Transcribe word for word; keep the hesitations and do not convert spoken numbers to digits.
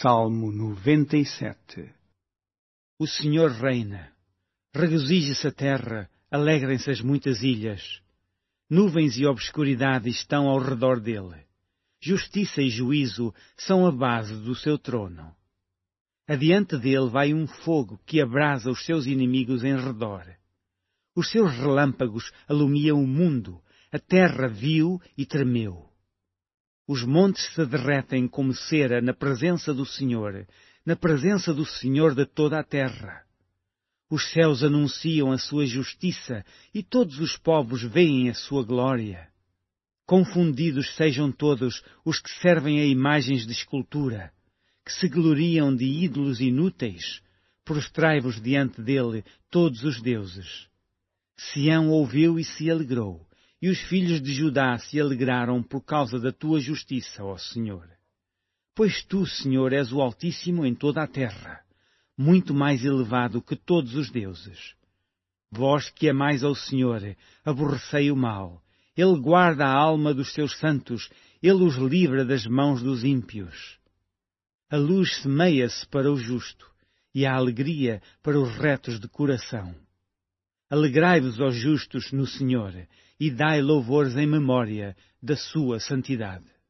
Salmo noventa e sete. O Senhor reina. Regozije-se a terra, alegrem-se as muitas ilhas. Nuvens e obscuridade estão ao redor dele. Justiça e juízo são a base do seu trono. Adiante dele vai um fogo que abrasa os seus inimigos em redor. Os seus relâmpagos alumiam o mundo, a terra viu e tremeu. Os montes se derretem como cera na presença do Senhor, na presença do Senhor de toda a terra. Os céus anunciam a sua justiça e todos os povos veem a sua glória. Confundidos sejam todos os que servem a imagens de escultura, que se gloriam de ídolos inúteis. Prostrai-vos diante dele todos os deuses. Sião ouviu e se alegrou, e os filhos de Judá se alegraram por causa da tua justiça, ó Senhor. Pois tu, Senhor, és o Altíssimo em toda a terra, muito mais elevado que todos os deuses. Vós que amais ao Senhor, aborrecei o mal. Ele guarda a alma dos seus santos, ele os livra das mãos dos ímpios. A luz semeia-se para o justo, e a alegria para os retos de coração. Alegrai-vos, ó justos, no Senhor, e dai louvores em memória da sua santidade.